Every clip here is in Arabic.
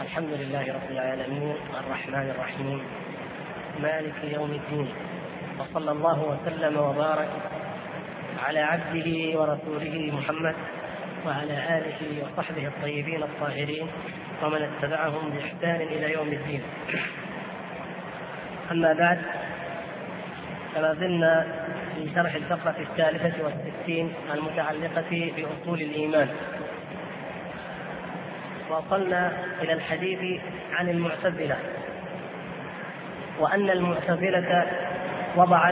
الحمد لله رب العالمين الرحمن الرحيم مالك يوم الدين، وصلى الله وسلم وبارك على عبده ورسوله محمد وعلى آله وصحبه الطيبين الطاهرين ومن اتبعهم بإحسان إلى يوم الدين. أما بعد، فما زلنا في شرح الفقرة 63 المتعلقة بأصول الإيمان، وصلنا إلى الحديث عن المعتزلة، وأن المعتزلة وضعت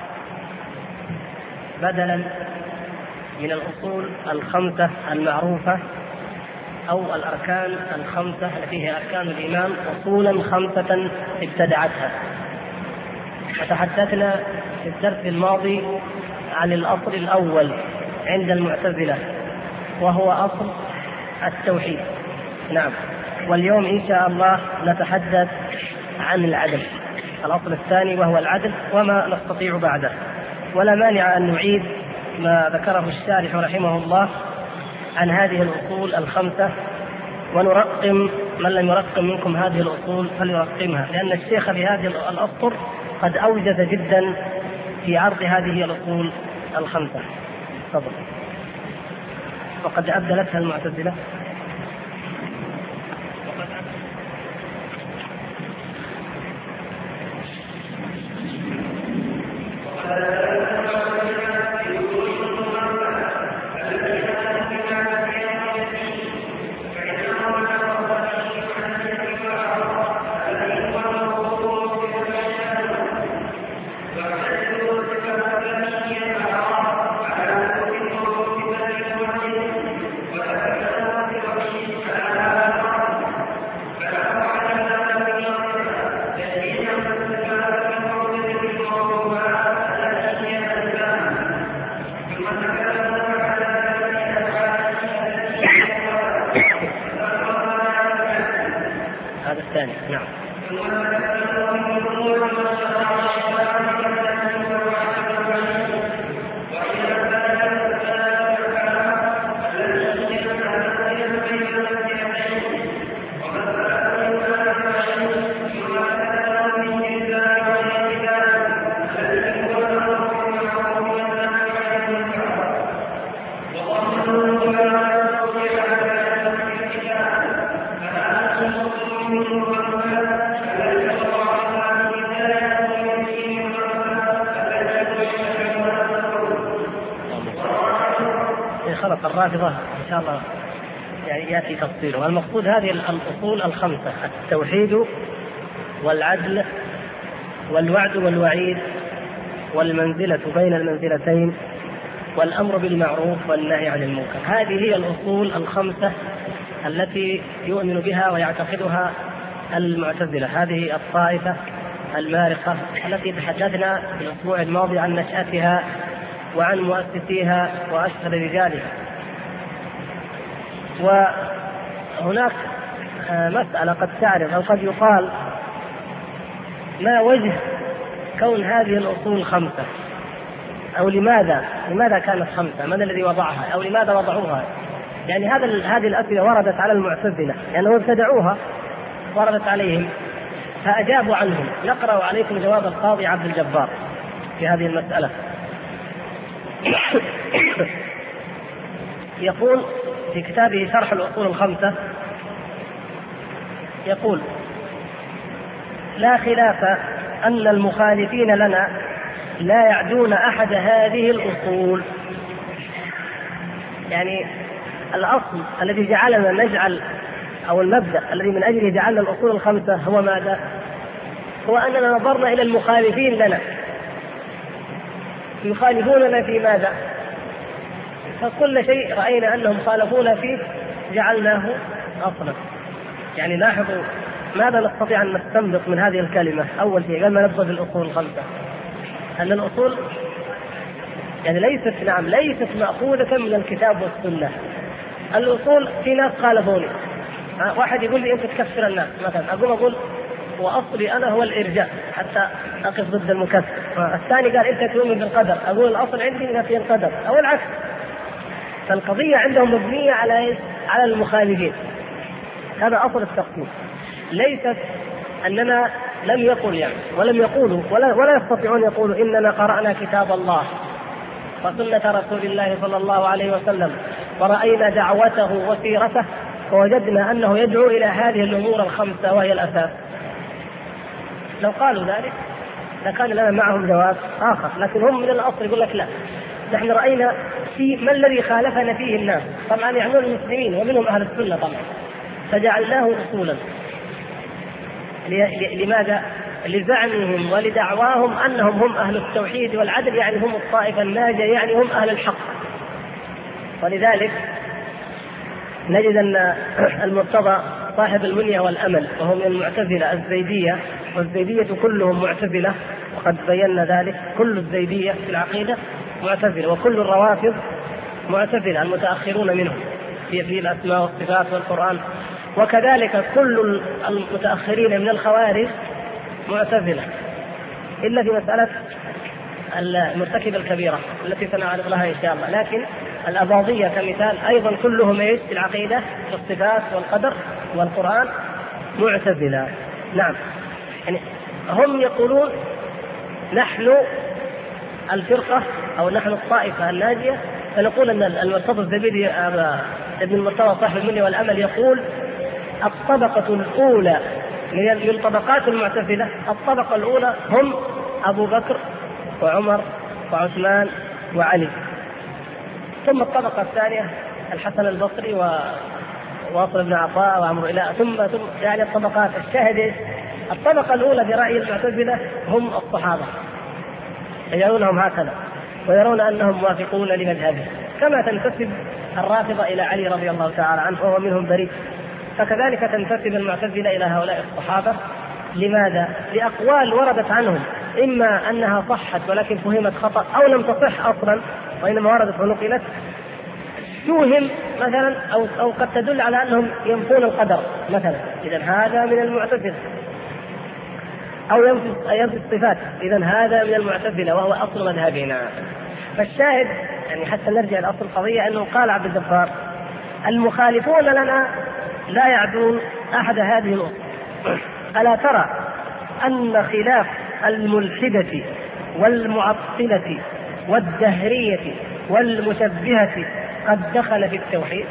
بدلا من الأصول الخمسة المعروفة أو الأركان الخمسة التي هي أركان الإيمان أصولا خمسة ابتدعتها. وتحدثنا في الدرس الماضي عن الأصل الأول عند المعتزلة وهو أصل التوحيد. نعم، واليوم إن شاء الله نتحدث عن العدل، الأصل الثاني وهو العدل وما نستطيع بعده. ولا مانع أن نعيد ما ذكره الشارح رحمه الله عن هذه الأصول الخمسة، ونرقم من لم يرقم منكم هذه الأصول فليرقمها، لأن الشيخ بهذه الأسطر قد أوجز جدا في عرض هذه الأصول الخمسة. تفضل. وقد أبدلتها المعتزلة. هذا الثاني. نعم. خلق الرافضة إن شاء الله يعني يأتي تفصيله. المقصود هذه الأصول الخمسة: التوحيد والعدل والوعد والوعيد والمنزلة بين المنزلتين والأمر بالمعروف والنهي عن المنكر. هذه هي الأصول الخمسة التي يؤمن بها ويعتقدها المعتزلة، هذه الطائفة المارقة التي تحدثنا في الأسبوع الماضي عن نشأتها وعن مؤسسيها وأشهر رجالها. وهناك مسألة قد تعرف أو قد يقال: ما وجه كون هذه الأصول خمسة؟ أو لماذا كانت خمسة؟ من الذي وضعها؟ أو لماذا وضعوها؟ يعني هذه الأسئلة وردت على المعتزلة لأنهم ابتدعوها، وردت عليهم فأجابوا عنهم. نقرأ عليكم جواب القاضي عبد الجبار في هذه المسألة. يقول في كتابه شرح الأصول الخمسة، يقول: لا خلاف أن المخالفين لنا لا يعدون أحد هذه الأصول. يعني الأصل الذي جعلنا نجعل، أو المبدأ الذي من أجله جعلنا الأصول الخمسة هو ماذا؟ هو أننا نظرنا إلى المخالفين لنا، يخالفوننا في ماذا؟ فكل شيء رأينا أنهم خالفونا فيه جعلناه أصلا. يعني لاحظوا ماذا نستطيع أن نستنبط من هذه الكلمة. أول شيء قبل ما نبدأ بالأصول الخمسة، أن الأصول يعني ليست مأخوذة من الكتاب والسنة. الأصول في ناس خالفوني، واحد يقول لي أنت تكفر الناس مثلا، أقول وأصلي أنا هو الإرجاء حتى أقف ضد المكفر. الثاني قال أنت تؤمن بالقدر، أقول الأصل عندي نفي القدر، أو العكس. فالقضية عندهم مبنية على المخالفين. هذا أصل التقسيم. ليست أننا لم يقل يعني ولم يقولوا ولا يستطيعون يقولوا إننا قرأنا كتاب الله وسنة رسول الله صلى الله عليه وسلم ورأينا دعوته وسيرته ووجدنا أنه يدعو إلى هذه الأمور الخمسة وهي الأساس. لو قالوا ذلك لكان لنا معهم جواب آخر، لكن هم من الأصل يقول لك لا، نحن رأينا في ما الذي خالفنا فيه الناس، طبعا يعنون المسلمين ومنهم أهل السنة طبعا، فجعلناه أصولا. لماذا؟ لزعمهم ولدعواهم أنهم هم أهل التوحيد والعدل، يعني هم الطائفة الناجية، يعني هم أهل الحق. ولذلك نجد أن المرتضى صاحب المنية والأمل وهم من المعتزلة الزيدية، والزيدية كلهم معتزلة، وقد بينا ذلك، كل الزيدية في العقيدة معتزلة، وكل الروافض معتزلة المتأخرون منهم في الأسماء والصفات والقرآن، وكذلك كل المتأخرين من الخوارج معتزلة، إلا في مسألة المرتكب الكبيرة التي سنعرض لها إن شاء الله. لكن الأباضية كمثال أيضا كلهم في العقيدة في الصفات والقدر والقرآن معتزلة. نعم، يعني هم يقولون نحن الفرقة أو نحن الطائفة الناجية، فنقول أن المرتضى الزبيدي ابن المرتضى صاحب المنية والأمل يقول الطبقة الأولى من طبقات المعتزلة، الطبقة الأولى هم أبو بكر وعمر وعثمان وعلي، ثم الطبقة الثانية الحسن البصري وواصل بن عطاء وعمرو إله، ثم يعني الطبقات. الشاهد الطبقة الأولى في رأي المعتزلة هم الصحابة، يرونهم هكذا ويرون أنهم موافقون لمذهبه، كما تنتسب الرافضة إلى علي رضي الله تعالى عنه وهو منهم بريء، فكذلك تنتسب المعتزلة إلى هؤلاء الصحابة. لماذا؟ لأقوال وردت عنهم، إما أنها صحت ولكن فهمت خطأ، أو لم تصح أصلا وإنما وردت ونقلت توهم مثلا، أو قد تدل على أنهم ينفون القدر مثلا، إذا هذا من المعتزلة، أو ينفي الصفات، إذا هذا من المعتزلة وهو أصل مذهبنا. فالشاهد يعني حتى نرجع لأصل القضية أنه قال عبد الجبار المخالفون لنا لا يعدون أحد هذه الأصول. ألا ترى أن خلاف الملحدة والمعطلة والدهرية والمشبهة قد دخل في التوحيد؟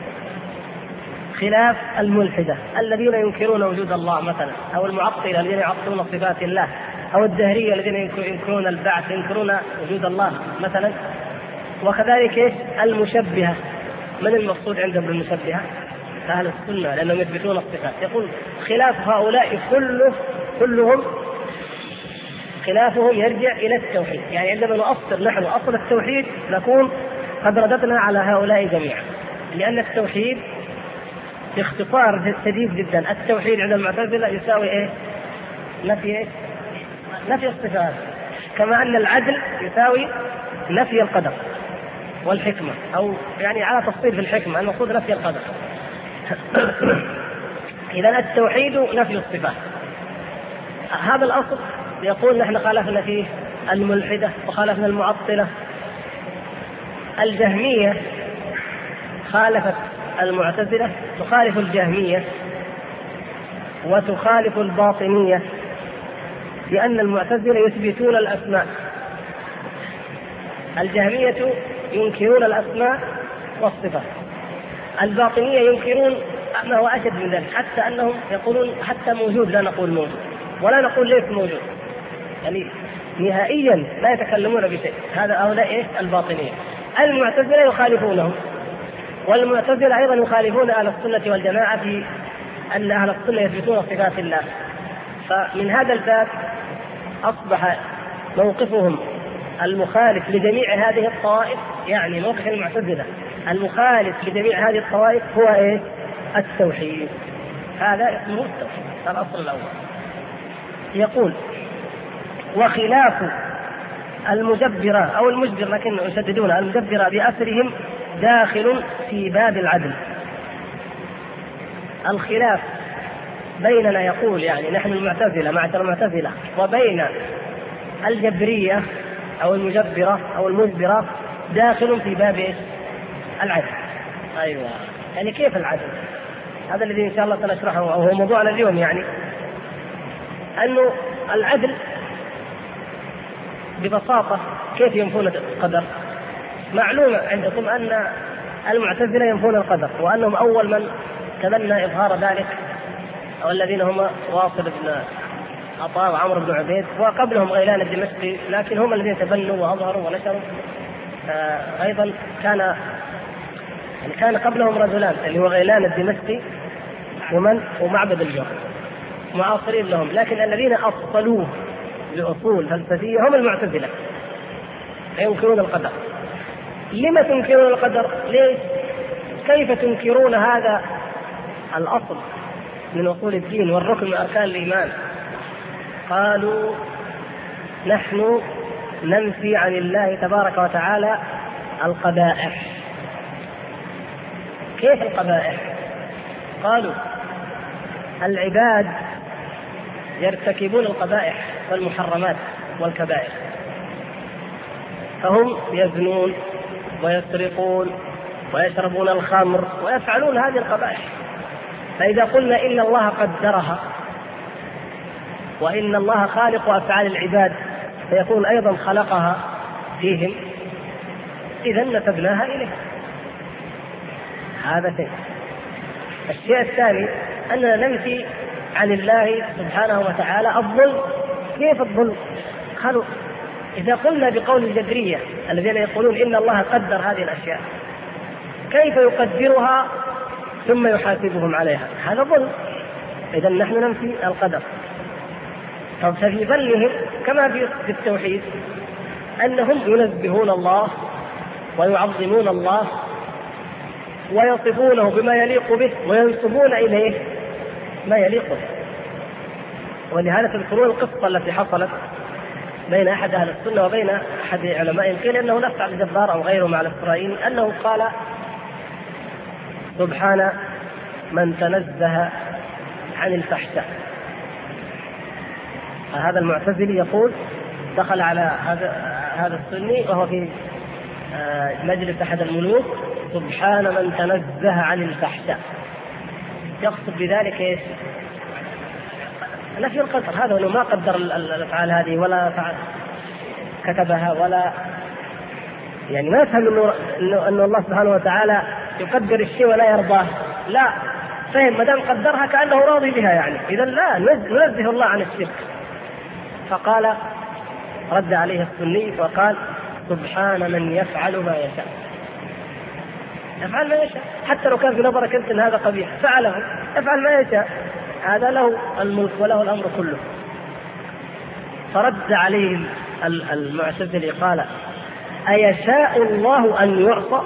خلاف الملحدة الذين ينكرون وجود الله مثلا، أو المعطلة الذين يعطلون صفات الله، أو الدهرية الذين ينكرون البعث، ينكرون وجود الله مثلا، وكذلك المشبهة. من المقصود عندهم بالمشبهة؟ أهل السنة، لأنهم يثبتون الصفات. يقول خلاف هؤلاء كلهم خلافهم يرجع إلى التوحيد، يعني عندما نؤصل نحن أصل التوحيد نكون قد رددنا على هؤلاء جميعا، لأن التوحيد باختصار شديد جدا، التوحيد عند المعتزلة يساوي إيه؟ نفي الصفات، كما أن العدل يساوي نفي القدر والحكمة، أو يعني على تفصيل في الحكمة المقصود نفي القدر. إذا التوحيد نفي الصفات، هذا الأصل. يقول نحن خالفنا فيه الملحدة وخالفنا المعطلة. الجهمية خالفت المعتزلة، تخالف الجهمية وتخالف الباطنية، لأن المعتزلة يثبتون الأسماء، الجهمية ينكرون الأسماء والصفات، الباطنية ينكرون ما هو أشد من ذلك، حتى أنهم يقولون حتى موجود لا نقول موجود ولا نقول ليس موجود، يعني نهائيا لا يتكلمون بشيء. هذا هؤلاء الباطنية. المعتزلة يخالفونهم، والمعتزلة أيضا يخالفون أهل السنة والجماعة في أن أهل السنة يثبتون صفات الله. فمن هذا الباب أصبح موقفهم المخالف لجميع هذه الطوائف، يعني موقف المعتزلة المخالف لجميع هذه الطوائف هو إيه؟ التوحيد. هذا اسمه التوحيد، الأصل الأول. يقول وخلاف المجبرة أو المجبر، لكن يشددون المجبرة بأثرهم داخل في باب العدل. الخلاف بيننا يقول يعني نحن المعتزلة معشر المعتزلة وبين الجبرية أو المجبرة أو المجبرة داخل في باب العدل. أيوة، يعني كيف العدل؟ هذا الذي إن شاء الله سنشرحه وهو موضوعنا اليوم، يعني أنه العدل ببساطة كيف ينفون القدر؟ معلومة عندكم أن المعتزلة ينفون القدر، وأنهم أول من تبنى إظهار ذلك، أو الذين هم واصل بن عطاء وعمرو بن عبيد، وقبلهم غيلان الدمشقي، لكن هم الذين تبنوا وأظهروا ونشروا. أيضا كان قبلهم رجلان اللي هو غيلان الدمشقي ومعبد الجوهر معاصرين لهم، لكن الذين أصلوه بأصول فلسفية هم المعتزلة، ينكرون القدر. لما تنكرون القدر؟ ليش؟ كيف تنكرون هذا الأصل من أصول الدين والركن من أركان الإيمان؟ قالوا نحن ننفي عن الله تبارك وتعالى القبائح. كيف القبائح؟ قالوا العباد يرتكبون القبائح والمحرمات والكبائر، فهم يزنون ويسرقون ويشربون الخمر ويفعلون هذه القبائح. فإذا قلنا إن الله قدرها وإن الله خالق أفعال العباد فيكون أيضا خلقها فيهم، إذا نسبناها إليه. هذا شيء. الشيء الثاني أننا ننفي عن الله سبحانه وتعالى الظلم. كيف الظلم؟ قالوا إذا قلنا بقول الجبرية الذين يقولون إن الله قدر هذه الأشياء، كيف يقدرها ثم يحاسبهم عليها؟ هذا ظلم. إذا نحن ننفي القدر. ففي ظنهم كما في التوحيد أنهم ينزهون الله ويعظمون الله ويصفونه بما يليق به وينسبون إليه ما يليق به. ولهذا تذكرون القصة التي حصلت بين أحد أهل السنة وبين أحد علماء، قيل أنه نفس عبد الجبار أو غيره مع الإسرائيل، أنه قال سبحان من تنزه عن الفحشاء. هذا المعتزلي يقول دخل على هذا السني وهو في مجلس أحد الملوك، سبحان من تنزه عن الفحشاء، يقصد بذلك ايش؟ نفي القدر. هذا انه ما قدر الافعال هذه ولا كتبها، ولا يعني ما يفهم انه الله سبحانه وتعالى يقدر الشيء ولا يرضاه، لا، فهم ما دام قدرها كانه راضي بها، يعني اذا لا ننزه الله عن الشرك. فقال رد عليه السني وقال سبحان من يفعل ما يشاء. يفعل ما يشاء، حتى لو كان في نظرك انت ان هذا قبيح فعله، يفعل ما يشاء، هذا له الملك وله الامر كله. فرد عليه المعتزلي قال أيشاء الله أن يعطى؟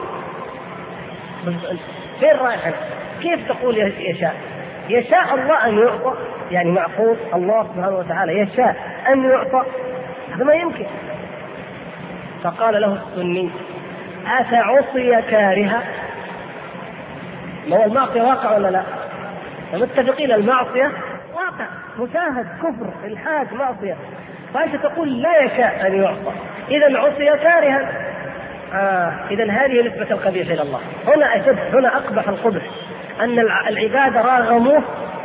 فين رايح؟ كيف تقول يشاء؟ يشاء الله أن يعطى؟ يعني معقول الله سبحانه وتعالى يشاء أن يعطى؟ هذا ما يمكن. فقال له السني أفعصي كارها؟ ما هو المعصية واقع ولا لا؟ متفقين المعصية واقع، مشاهد، كفر، الحاد، معصية. فأنت تقول لا يشاء أن يعصى، إذا عصي كارها. إذا هذه نسبة القبيح إلى الله. هنا أشد، هنا أقبح القبح، أن العباد راغموه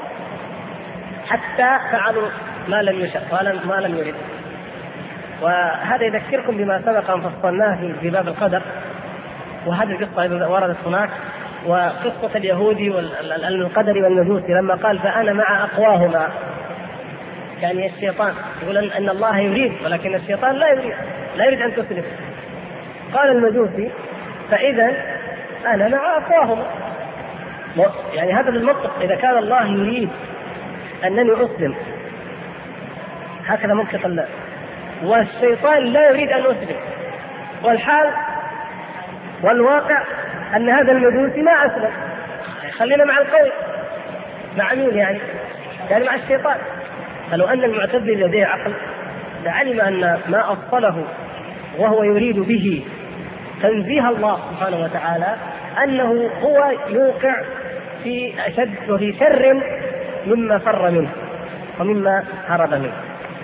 حتى فعلوا ما لم يشاء ما لم يرد. وهذا يذكركم بما سبق أن فصلناه في باب القدر، وهذه القصة وردت هناك، وقصة اليهودي والقدري والمجوسي لما قال فأنا مع أقواهما، يعني الشيطان يقول أن الله يريد ولكن الشيطان لا يريد أن تسلم. قال المجوسي فإذا أنا مع أقواهما، يعني هذا المنطق، إذا كان الله يريد أنني أسلم هكذا منطق الله، والشيطان لا يريد أن أسلم، والحال والواقع أن هذا المجوسي ما أسلم، خلينا مع القول. مع مين يعني مع الشيطان. فلو أن المعتزلي لديه عقل لعلم أن ما أصله وهو يريد به تنزيه الله سبحانه وتعالى أنه هو يوقع في أشد وفي شر مما فر منه ومما هرب منه.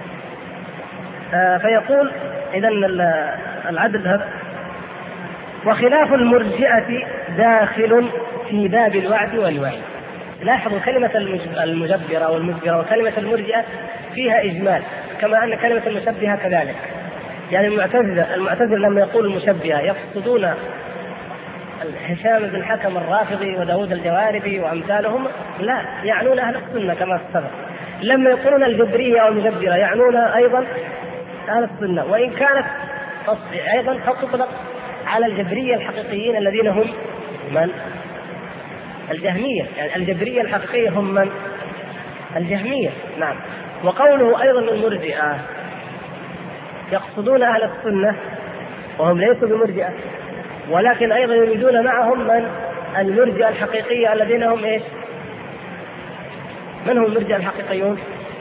فيقول إذن العدل هذا. وخلاف المرجئة داخل في باب الوعد والوعيد. لاحظوا كلمة المجبرة والمجبرة وكلمة المرجئة فيها إجمال، كما أن كلمة المشبهة كذلك. يعني المعتزلة لما يقول المشبهة يقصدون هشام بن حكم الرافضي وداود الجواربي وأمثالهم؟ لا، يعنون أهل السنة كما سبق. لما يقولون الجبرية والمجبرة يعنون أيضا أهل السنة، وإن كانت أيضا تطلق على الجبرية الحقيقيين الذين هم من؟ الجهمية. يعني الجبرية الحقيقية هم من؟ الجهمية. نعم. وقوله أيضا المرجئة يقصدون أهل السنة وهم ليسوا بمرجئة، ولكن أيضا يريدون معهم من؟ المرجئة الحقيقية الذين هم إيش؟ من هم المرجئة الحقيقيون؟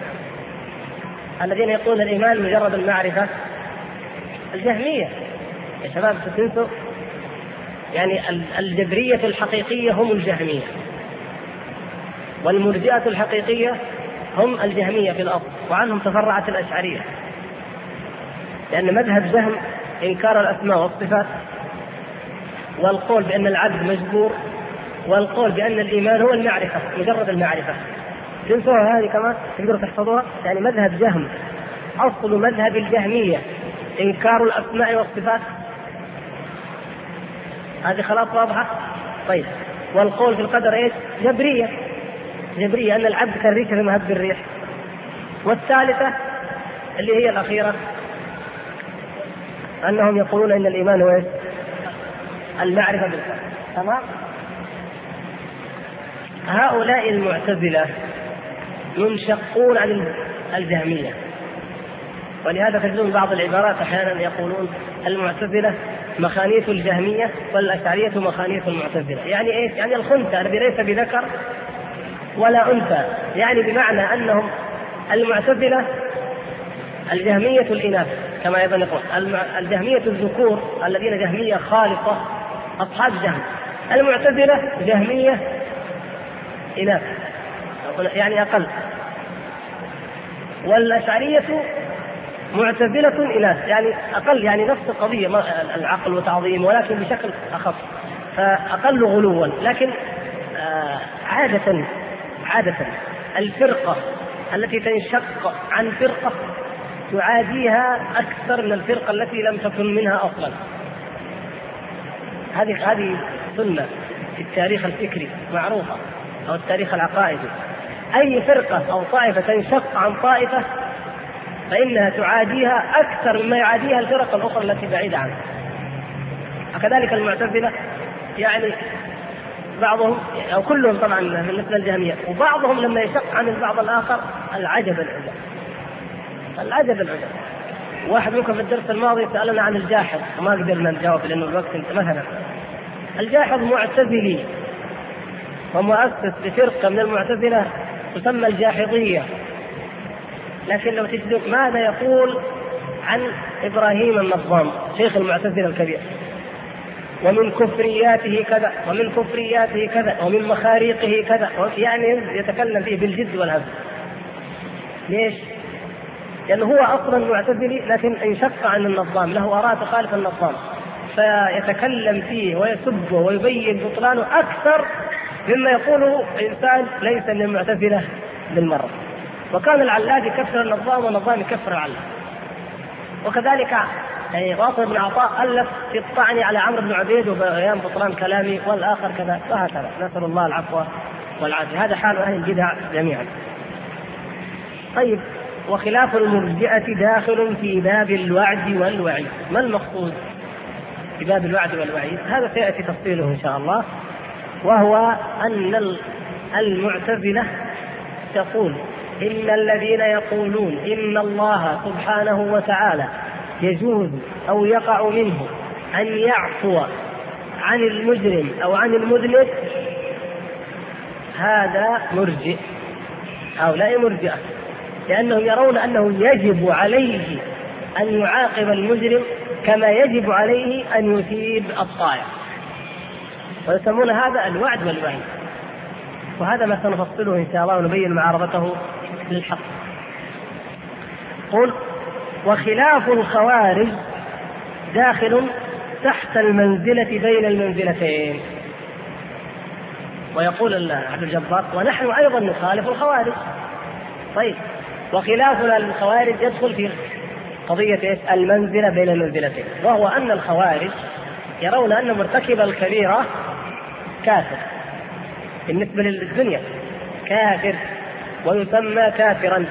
الذين يقولون الإيمان مجرد المعرفة. الجهمية يا شباب تنسوا، يعني الجبرية الحقيقية هم الجهمية، والمرجئة الحقيقية هم الجهمية في الأصل، وعنهم تفرعت الأشعرية، لأن مذهب جهم إنكار الأسماء والصفات، والقول بأن العبد مجبور، والقول بأن الإيمان هو المعرفة مجرد المعرفة. تنسوها هذه كمان تقدروا تحفظوها. يعني مذهب جهم أصل مذهب الجهمية إنكار الأسماء والصفات، هذه خلاص واضحة. طيب، والقول في القدر إيش؟ جبرية أن العبد كالريح في مهب الريح. والثالثة اللي هي الأخيرة أنهم يقولون أن الإيمان هو إيش؟ المعرفة بالقلب. تمام. هؤلاء المعتزلة منشقون عن الجهمية، ولهذا تجدون بعض العبارات أحيانا يقولون المعتزلة مخانيث الجهمية والأشعرية مخانيث المعتزلة. يعني إيش؟ يعني الخنثى الذي ليس بذكر ولا أنثى، يعني بمعنى أنهم المعتزلة الجهمية الإناث كما أيضا يقول، الجهمية الذكور الذين جهمية خالصة أصحاب جهم، المعتزلة جهمية إناث يعني أقل، والأشعرية معتزلة إناث يعني أقل، يعني نفس القضية العقل وتعظيم ولكن بشكل أخف فأقل غلوا. لكن عادة الفرقة التي تنشق عن فرقة تعاديها أكثر من الفرقة التي لم تكن منها أصلا. هذه سنة في التاريخ الفكري معروفة أو التاريخ العقائدي. أي فرقة أو طائفة تنشق عن طائفة فإنها تعاديها أكثر مما يعاديها الفرق الأخرى التي بعيدة عنها. وكذلك المعتزلة، يعني بعضهم أو كلهم طبعا مثل الجهمية، وبعضهم لما يشق عن البعض الآخر العجب العجب. واحد منكم في الدرس الماضي سألنا عن الجاحظ وما قدرنا نجاوب لأنه الوقت مثلا. الجاحظ معتزلي ومؤسس لفرقة من المعتزلة تسمى الجاحظية، لكن لو تجدوا ماذا يقول عن إبراهيم النظام شيخ المعتزلة الكبير، ومن كفرياته كذا ومن كفرياته كذا ومن مخاريقه كذا، يعني يتكلم فيه بالجد والهزل. ليش؟ لأنه هو أصلا معتزلي لكن انشق عن النظام، له آراء تخالف النظام، فيتكلم فيه ويسبه ويبين بطلانه أكثر مما يقوله إنسان ليس من المعتزلة بالمرة. وكان العلاج يكفر النظام والنظام يكفر العلاج. وكذلك يعني واصل بن عطاء ألف في الطعن على عمرو بن عبيد وبيان بطلان كلامي، والآخر كذا، وهكذا. نسأل الله العفو والعافية. هذا حال أهل البدع جميعا. طيب، وخلاف المرجئة داخل في باب الوعد والوعيد. ما المقصود في باب الوعد والوعيد؟ هذا سيأتي تفصيله إن شاء الله. وهو أن المعتزلة تقول إن الذين يقولون إن الله سبحانه وتعالى يجوز أو يقع منه أن يعفو عن المجرم أو عن المذنب، هذا مرجئ. هؤلاء مرجئة، لأنهم يرون أنه يجب عليه أن يعاقب المجرم كما يجب عليه أن يثيب الطائع، ويسمون هذا الوعد والوعيد. وهذا ما سنفصله إن شاء الله ونبين معارضته للحق. قل وخلاف الخوارج داخل تحت المنزلة بين المنزلتين. ويقول عبد الجبار ونحن أيضا نخالف الخوارج. طيب، وخلافنا للخوارج يدخل في قضية المنزلة بين المنزلتين، وهو أن الخوارج يرون أن مرتكب الكبيرة كافر بالنسبة للدنيا، كافر ويسمى كافرا،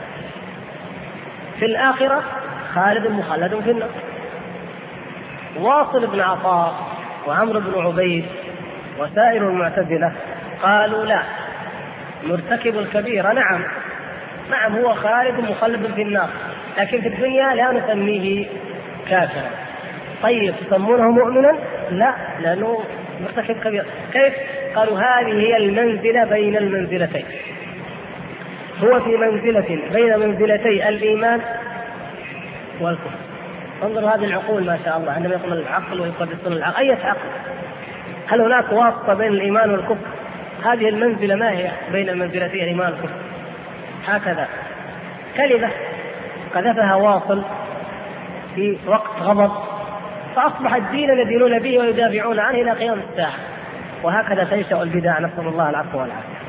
في الآخرة خالد مخلد في النار. واصل بن عطاء وعمرو بن عبيد وسائر المعتزلة قالوا لا، مرتكب الكبيرة نعم هو خالد مخلد في النار، لكن في الدنيا لا نسميه كافرا. طيب تسمونه مؤمنا؟ لا، لأنه مرتكب كبيرة. كيف؟ قالوا هذه هي المنزلة بين المنزلتين، هو في منزلة بين منزلتي الإيمان والكفر. انظروا هذه العقول ما شاء الله، عندما يقول العقل ويقدسون العقل، أي عقل؟ هل هناك واسطة بين الإيمان والكفر؟ هذه المنزلة ما هي بين منزلتي الإيمان والكفر؟ هكذا كلمة قذفها واصل في وقت غضب، فأصبح الدين يدينون به ويدافعون عنه إلى قيام الساعة. وهكذا تنشأ البدع، نسأل الله العفو والعافية.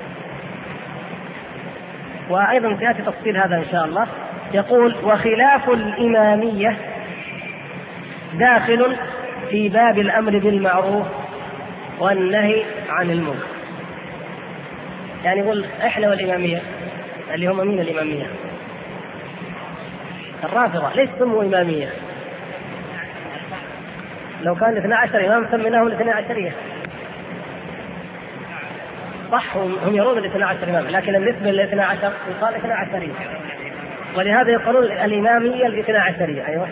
وأيضا سيأتي تفصيل هذا إن شاء الله. يقول وخلاف الإمامية داخل في باب الأمر بالمعروف والنهي عن المنكر. يعني يقول إحنا والإمامية اللي هم مين الإمامية؟ الرافضة. ليش سموا إمامية؟ لو كان 12 إمام سميناهم 12 صح، هم يرون 12 إمام، لكن بالنسبة لل 12 يقال 12، ولهذا يقولون الإمامية 12. أيوة،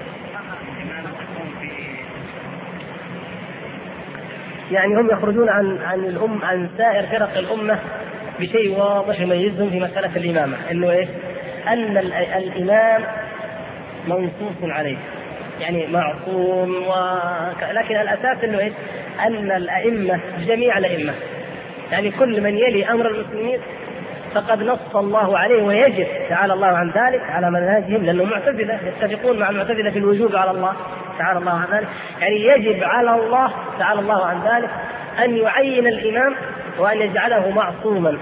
يعني هم يخرجون عن سائر فرق الأمة بشيء واضح يميزهم في مسألة الإمامة، إنه إيه؟ أن الإمام منصوص عليه، يعني معصوم، لكن الأساس إنه إيه؟ أن الأئمة جميع الأئمة، يعني كل من يلي أمر المسلمين فقد نص الله عليه، ويجب تعالى الله عن ذلك على منهجهم، لأنه معتزلة يتفقون مع المعتزلة في الوجوب على الله تعالى الله عن ذلك، يعني يجب على الله تعالى الله عن ذلك أن يعين الإمام وأن يجعله معصوما.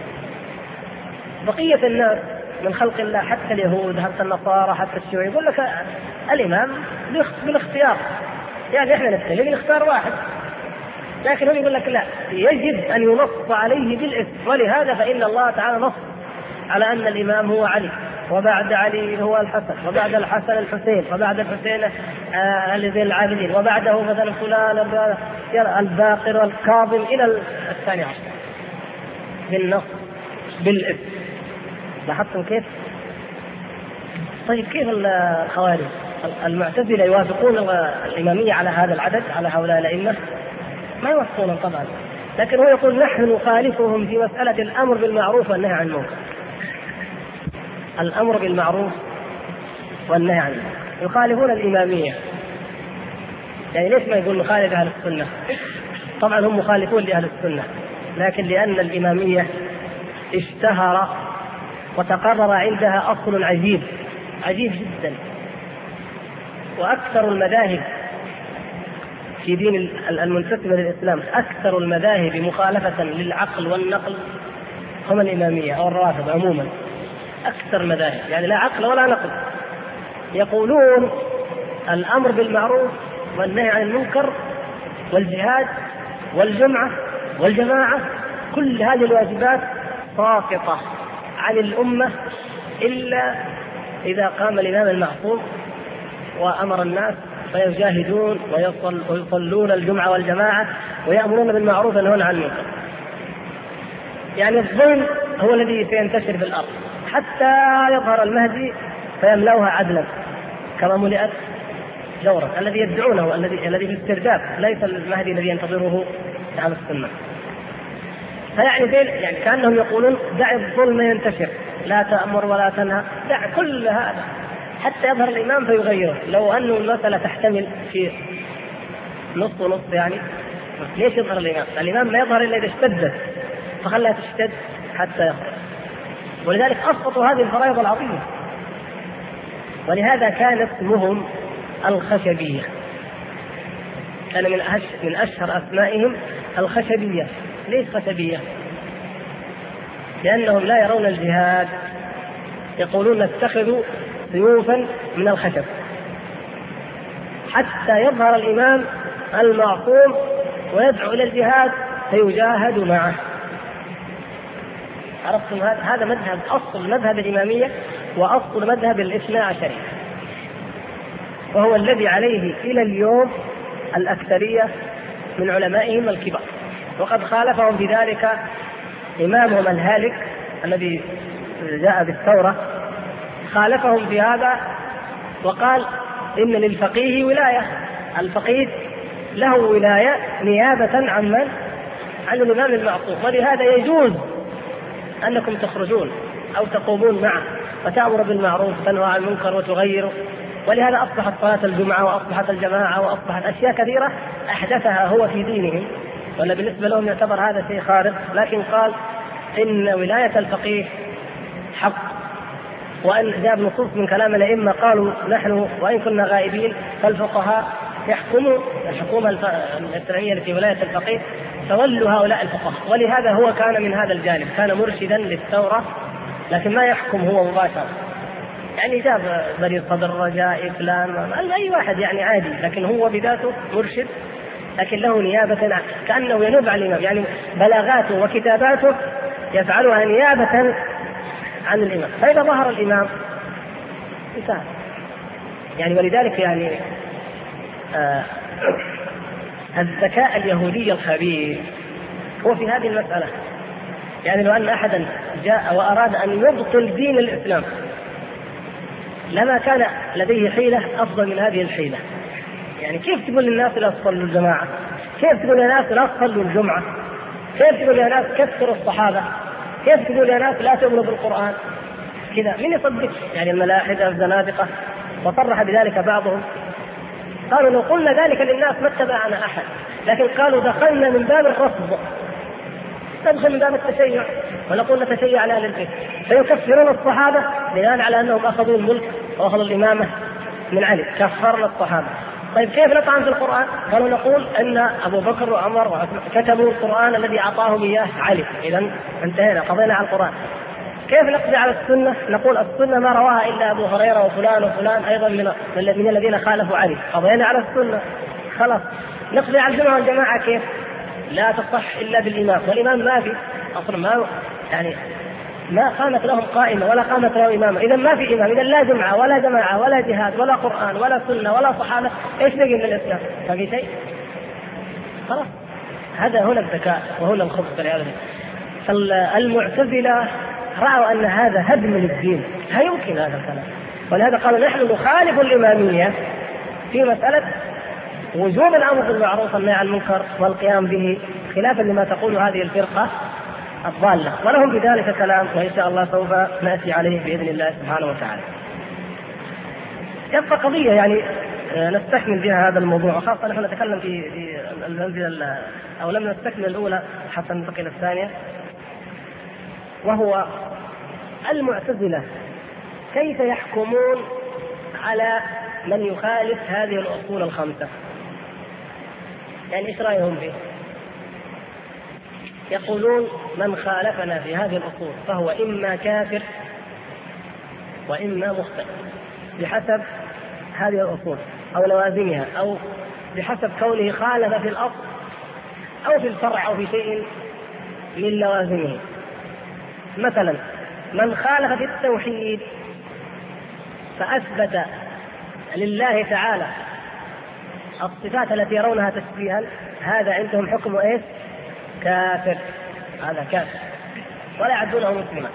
بقية الناس من خلق الله، حتى اليهود حتى النصارى حتى الشيوعية، يقول لك الإمام بالاختيار، يعني إحنا نختار واحد، لكن هم يقول لك لا، يجب أن ينص عليه بالاسم. ولهذا فإن الله تعالى نص على أن الإمام هو علي، وبعد علي هو الحسن، وبعد الحسن الحسين، وبعد الحسين زين العابدين، وبعده مثلا فلان الباقر والكاظم إلى 12 بالنص بالاسم. لاحظتم كيف؟ طيب كيف الخوارج المعتزلة يوافقون الإمامية على هذا العدد، على هؤلاء الأئمة؟ ما يوافقون طبعا، لكن هو يقول نحن نخالفهم في مسألة الأمر بالمعروف والنهي عن المنكر. الأمر بالمعروف والنهي عن المنكر يخالفون الإمامية. يعني ليش ما يقول نخالف أهل السنة؟ طبعا هم مخالفون لأهل السنة، لكن لأن الإمامية اشتهر وتقرر عندها أصل عجيب جدا. وأكثر المذاهب في دين المنتسبة للإسلام، أكثر المذاهب مخالفة للعقل والنقل هم الإمامية أو الرافضة عموما. أكثر المذاهب يعني لا عقل ولا نقل. يقولون الأمر بالمعروف والنهي عن المنكر والجهاد والجمعة والجماعة، كل هذه الواجبات ساقطة عن الأمة إلا إذا قام الإمام المعصوم وأمر الناس فيجاهدون ويصلون الجمعة والجماعة ويأمرون بالمعروف وينهون عن المنكر. يعني الظلم هو الذي سينتشر في الأرض حتى يظهر المهدي فيملأها عدلا كما ملئت جورا، الذي يدعونه الذي في الاسترداد، ليس المهدي الذي ينتظره أهل السنة. فيعني يعني كأنهم يقولون دع الظلم ينتشر، لا تأمر ولا تنهى، دع كل هذا حتى يظهر الإمام فيغيره. لو أنه المسألة تحتمل في نص ونص، يعني ليش يظهر الإمام؟ الإمام لا يظهر إلا إذا اشتدت، فخلها تشتد حتى يخرج. ولذلك أسقطوا هذه الفرائض العظيمة. ولهذا كان اسمهم الخشبية، كان من أشهر أسمائهم الخشبية، ليش خشبية؟ لأنهم لا يرون الجهاد، يقولون نتخذ سيوفا من الخشب حتى يظهر الإمام المعصوم ويدعو إلى الجهاد فيجاهد معه. عرفتم؟ هذا مذهب، أصل مذهب الإمامية وأصل مذهب الاثنى عشرية، وهو الذي عليه إلى اليوم الأكثرية من علمائهم الكبار. وقد خالفهم بذلك إمامهم الهالك الذي جاء بالثورة، خالفهم في هذا وقال إن للفقيه ولاية، الفقيه له ولاية نيابة عن من؟ عن الإمام المعصوم، ولهذا يجوز أنكم تخرجون أو تقومون معه وتأمر بالمعروف وتنهى عن المنكر وتغيروا. ولهذا أصبحت صلاة الجمعة وأصبحت الجماعة وأصبحت أشياء كثيرة أحدثها هو في دينهم، ولا بالنسبة لهم يعتبر هذا شيء خارق، لكن قال إن ولاية الفقيه حق، وأن جاب نصوص من كلام الأئمة قالوا نحن وإن كنا غائبين فالفقهاء يحكموا الحكومة الإسلامية التي ولاية الفقيه تولوا هؤلاء الفقهاء. ولهذا هو كان من هذا الجانب، كان مرشدا للثورة لكن ما يحكم هو مباشرة، يعني جاب مريض صدر رجاء فلان أي واحد يعني عادي، لكن هو بذاته مرشد لكن له نيابة كأنه ينوب عن الإمام، يعني بلاغاته وكتاباته يفعلها نيابة عن الإمام. فإذا ظهر الإمام انتهى يعني. ولذلك يعني الذكاء اليهودي الخبيث هو في هذه المسألة. يعني لو أن أحدا جاء وأراد أن يبطل دين الإسلام لما كان لديه حيلة أفضل من هذه الحيلة. يعني كيف تقول للناس لا تصلوا الجماعة؟ كيف تقول للناس لا تصلوا الجمعة؟ كيف تقول للناس كثروا الصحابة؟ كيف تقول للناس لا تؤمنوا بالقرآن؟ كذا مين يصدق؟ يعني الملاحدة الزنادقة. وصرح بذلك بعضهم، قالوا لو قلنا ذلك للناس ما اتبعنا أحد، لكن قالوا دخلنا من باب الرفض، ندخل من باب التشيع ونقول نتشيع على أهل البيت، فيكفرون الصحابة بناء على أنهم أخذوا الملك وأخذوا الإمامة من علي، كفرنا الصحابة. طيب كيف نطعن في القرآن؟ قالوا نقول أن أبو بكر وعمر كتبوا القرآن الذي أعطاهم إياه علي، إذا انتهينا قضينا على القرآن. كيف نقضي على السنة؟ نقول السنة ما رواها إلا أبو هريرة وفلان وفلان أيضا من الذين خالفوا علي، قضينا على السنة خلاص. نقضي على الجمعة والجماعة كيف؟ لا تصح إلا بالإمام، والإمام ما في أصلا، ما يعني ما قامت لهم قائمة ولا قامت له إمامة، إذا ما في إمام، إذا لا جمعة ولا جماعة ولا جهاد ولا قرآن ولا سنة ولا صحابة، إيش بقي من الإسلام؟ ما في شيء خلاص. هذا هنا الذكاء وهنا الخبث والعياذ بالله. المعتزلة رأوا أن هذا هدم للدين، لا يمكن هذا الكلام، ولهذا قالوا نحن نخالف الإمامية في مسألة وجوب الأمر بالمعروف والنهي عن المنكر والقيام به، خلافا لما تقول هذه الفرقة الضالة، ولهم بذلك كلام وإن شاء الله سوف نأتي عليه بإذن الله سبحانه وتعالى. يبقى قضية يعني نستكمل بها هذا الموضوع، وخاصة نحن نتكلم في المنزلة أو لم نستكمل الأولى حتى ننتقل إلى الثانية، وهو المعتزلة كيف يحكمون على من يخالف هذه الأصول الخمسة. يعني إيش رأيهم فيه؟ يقولون من خالفنا في هذه الأصول فهو إما كافر وإما مخطئ بحسب هذه الأصول أو لوازمها، أو بحسب كونه خالف في الأصل أو في الفرع أو في شيء من لوازمه. مثلا من خالف في التوحيد فأثبت لله تعالى الصفات التي يرونها تشبيها، هذا عندهم حكم إيش؟ كافر، هذا كافر ولا يعدونه مسلما.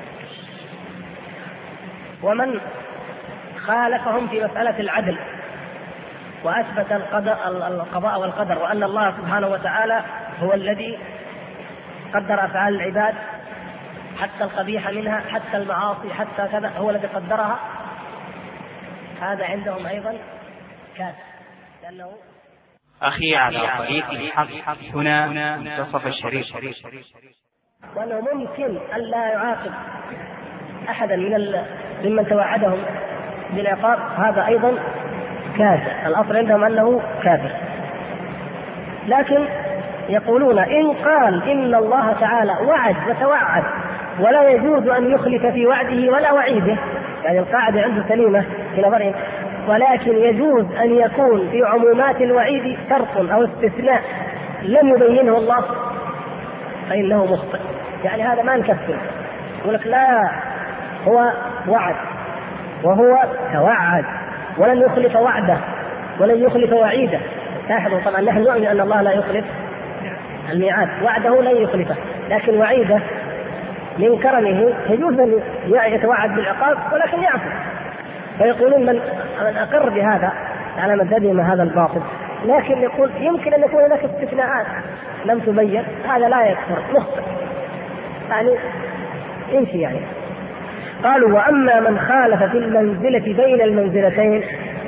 ومن خالفهم في مسألة العدل وأثبت القضاء والقدر، وأن الله سبحانه وتعالى هو الذي قدر أفعال العباد حتى القبيح منها حتى المعاصي حتى كذا هو الذي قدرها، هذا عندهم أيضا كافر، لأنه أخي على طريق الحق هنا منتصف الشريف، وأنه ممكن أن لا يعاقب أحدا ممن توعدهم بالعقاب، هذا أيضا كافر. الأصل عندهم أنه كافر، لكن يقولون إن قال إن الله تعالى وعد وتوعد ولا يجوز أن يخلف في وعده ولا وعيده، يعني القاعدة عنده سليمة في نظرهم، ولكن يجوز أن يكون في عمومات الوعيد شرط أو استثناء لم يبينه الله فإنه مخطئ. يعني هذا ما نكفر، يقول لك لا، هو وعد وهو توعد ولن يخلف وعده ولن يخلف وعيده. لاحظوا طبعا نحن نؤمن أن الله لا يخلف الميعاد، وعده لن يخلفه، لكن وعيده من كرمه يجوز أن يتوعد بالعقاب ولكن يعفو. فيقولون من أقر بهذا على مذهبهم هذا الباطل، لكن يقول يمكن أن يكون هناك استثناءات لم تبين، هذا لا يكفر، مخطئ يعني يمشي يعني. قالوا وأما من خالف في المنزلة بين المنزلتين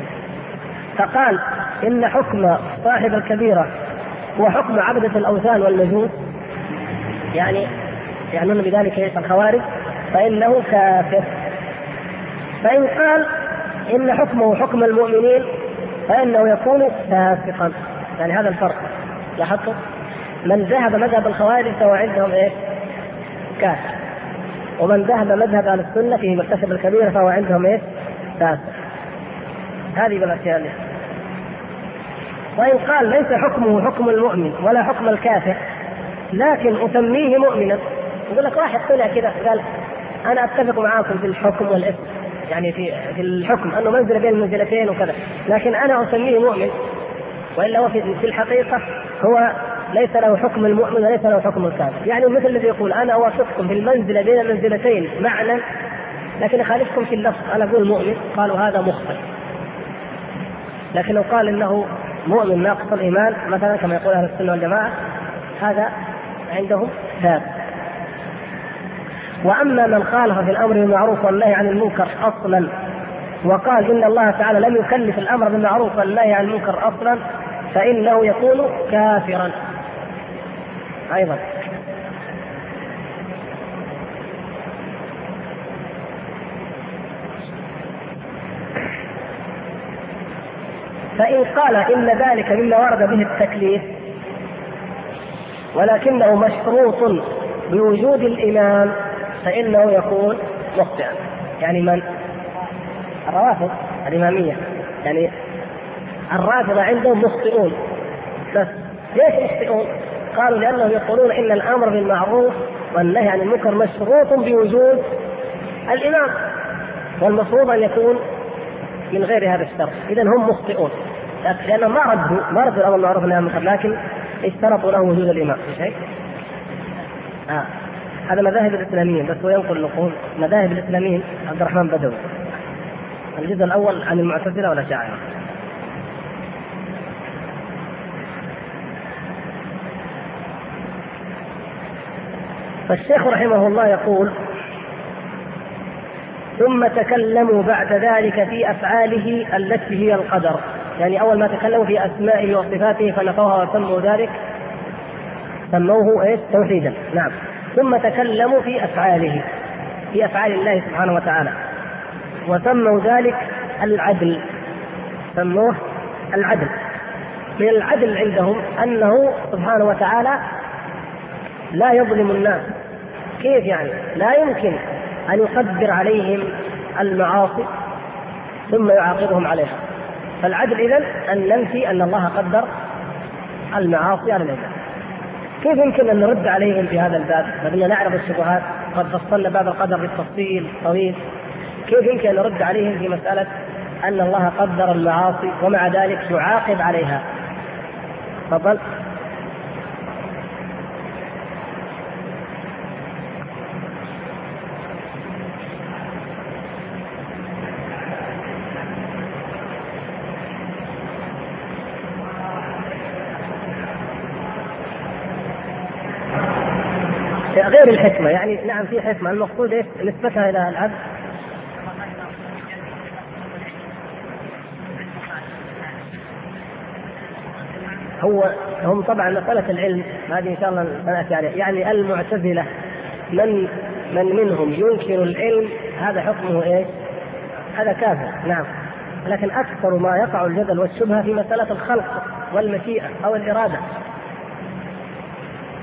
فقال إن حكم صاحب الكبيرة هو حكم عبدة الأوثان والمجوس، يعني يعنون بذلك الخوارج، فإنه كافر. فإن قال إن حكمه حكم المؤمنين فإنه يكون فاسقا. يعني هذا الفرق، لاحظتم؟ من ذهب مذهب الخوارج فهو عندهم إيه؟ كافر، ومن ذهب مذهب أهل السنة في مرتكب الكبيرة فهو عندهم إيه؟ فاسق. هذه بالأشياء اللي. وإن قال ليس حكمه حكم المؤمن ولا حكم الكافر لكن أسميه مؤمنا، يقول لك واحد طلع كذا قال أنا أتفق معاكم في الحكم والإثم، يعني في الحكم أنه منزل بين المنزلتين وكذا، لكن أنا أسميه مؤمن، وإلا هو في الحقيقة هو ليس له حكم المؤمن وليس له حكم الكافر. يعني مثل الذي يقول أنا أوافقكم في المنزلة بين المنزلتين معنى لكن أخالفكم في اللفظ، أنا أقول مؤمن، قالوا هذا مخطئ. لكن لو قال إنه مؤمن ناقص الإيمان مثلا كما يقول أهل السنة والجماعة هذا عندهم ثابت. وأما من خالف في الأمر بالمعروف والنهي عن المنكر أصلا وقال إن الله تعالى لم يكلف الأمر بالمعروف والنهي عن المنكر أصلا فإنه يكون كافرا أيضا. فإن قال إن ذلك مما ورد به التكليف ولكنه مشروط بوجود الإمام فإنه يكون مخطئا. يعني من الروافض الإمامية، يعني الرافضة عندهم مخطئون، بس ليش مخطئون؟ قالوا لأنهم يقولون إن الأمر بالمعروف والنهي عن المنكر مشروط بوجود الإمام، والمفروض أن يكون من غير هذا الشرط. إذن هم مخطئون لأنهم ما ردوا الأمر بالمعروف والنهي عن المنكر، لكن اشترطوا له وجود الإمام. شيء هذا مذاهب الإسلاميين، بس هو ينقل نقول مذاهب الإسلاميين عبد الرحمن بدوي الجزء الأول عن المعتزلة والأشاعرة. فالشيخ رحمه الله يقول ثم تكلموا بعد ذلك في أفعاله التي هي القدر. يعني أول ما تكلموا في أسمائه وصفاته فنفوها وسموا ذلك سموه إيه؟ توحيدا. نعم. ثم تكلموا في أفعاله، في أفعال الله سبحانه وتعالى، وسموا ذلك العدل، سموه العدل. من العدل عندهم أنه سبحانه وتعالى لا يظلم الناس. كيف يعني؟ لا يمكن أن يقدر عليهم المعاصي ثم يعاقبهم عليها. فالعدل إذن أن ننفي أن الله قدر المعاصي على العباد. كيف يمكن أن نرد عليهم في هذا الباب؟ بدنا نعرف الشبهات، قد فصلنا باب القدر بالتفصيل طويل. كيف يمكن أن نرد عليهم في مسألة أن الله قدر المعاصي ومع ذلك يعاقب عليها؟ تفضل. غير الحكمة، يعني نعم في حكمة، المقصود إيه؟ نسبتها إلى العبد. هم طبعا مسألة العلم هذه إن شاء الله نأتي عليها. يعني المعتزلة من منهم ينكر العلم هذا حكمه إيه؟ هذا كافر. نعم. لكن أكثر ما يقع الجدل والشبهة في مسألة الخلق والمشيئة أو الإرادة.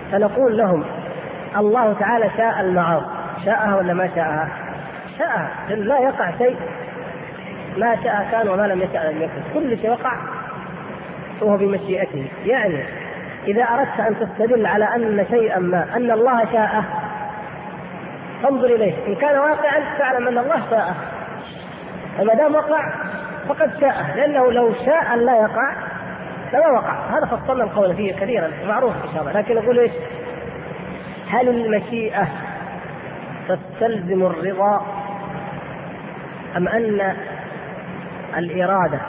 فنقول لهم الله تعالى شاء المعاصي، شاءها ولا ما شاءها؟ شاءها، لا يقع شيء ما شاء كان وما لم يشاء لم يكن، كل شيء وقع وهو بمشيئته. يعني إذا أردت أن تستدل على أن شيئا ما أن الله شاءه فانظر إليه، إن كان واقعا فاعلم أن الله شاءه، وما دام وقع فقد شاءه، لأنه لو شاء لا يقع لما وقع. هذا فصلنا القول فيه كثيرا، معروف إن شاء الله. لكن نقول إيش؟ هل المشيئة تستلزم الرضا أم أن الإرادة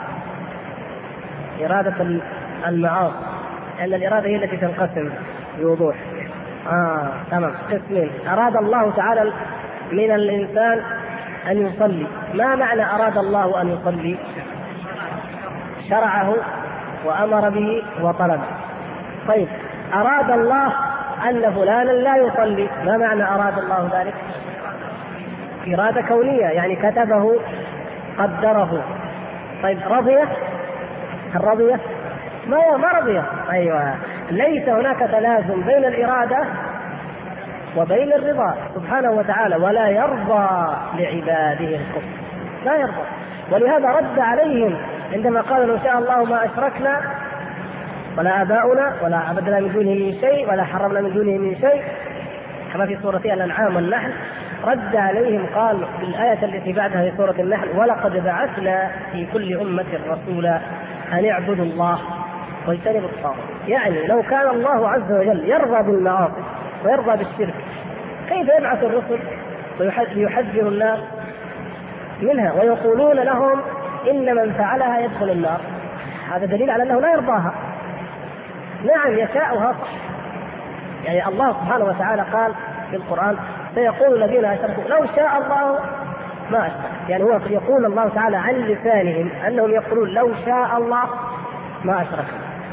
إرادة المعاصي، أن الإرادة هي التي تنقسم بوضوح؟ تمام، قسمين. أراد الله تعالى من الإنسان أن يصلي، ما معنى أراد الله أن يصلي؟ شرعه وأمر به وطلبه. طيب، أراد الله أن فلانا لا يصلي، ما معنى أراد الله ذلك؟ إرادة كونية، يعني كتبه قدره. طيب، رضيه؟ هل رضيه؟ ما رضيه. أيوة، ليس هناك تلازم بين الإرادة وبين الرضا سبحانه وتعالى، ولا يرضى لعباده الكفر، لا يرضى. ولهذا رد عليهم عندما قال لو شاء الله ما أشركنا ولا آباؤنا ولا عبدنا من دونه من شيء ولا حرمنا من دونه من شيء، كما في سورة الأنعام والنحل. رد عليهم قال في الآية التي بعدها في سورة النحل: ولقد بعثنا في كل أمة رسولا أن اعبدوا الله واجتنبوا الطاغوت. يعني لو كان الله عز وجل يرضى بالمعاصي ويرضى بالشرك، كيف يبعث الرسل ليحذر الناس منها ويقولون لهم إن من فعلها يدخل النار؟ هذا دليل على أنه لا يرضاها. نعم، يشاءها صح. يعني الله سبحانه وتعالى قال في القرآن: سيقول الذين أشركوا لو شاء الله ما أشرك. يعني هو يقول الله تعالى عن لسانهم أنهم يقولون لو شاء الله ما أشرك.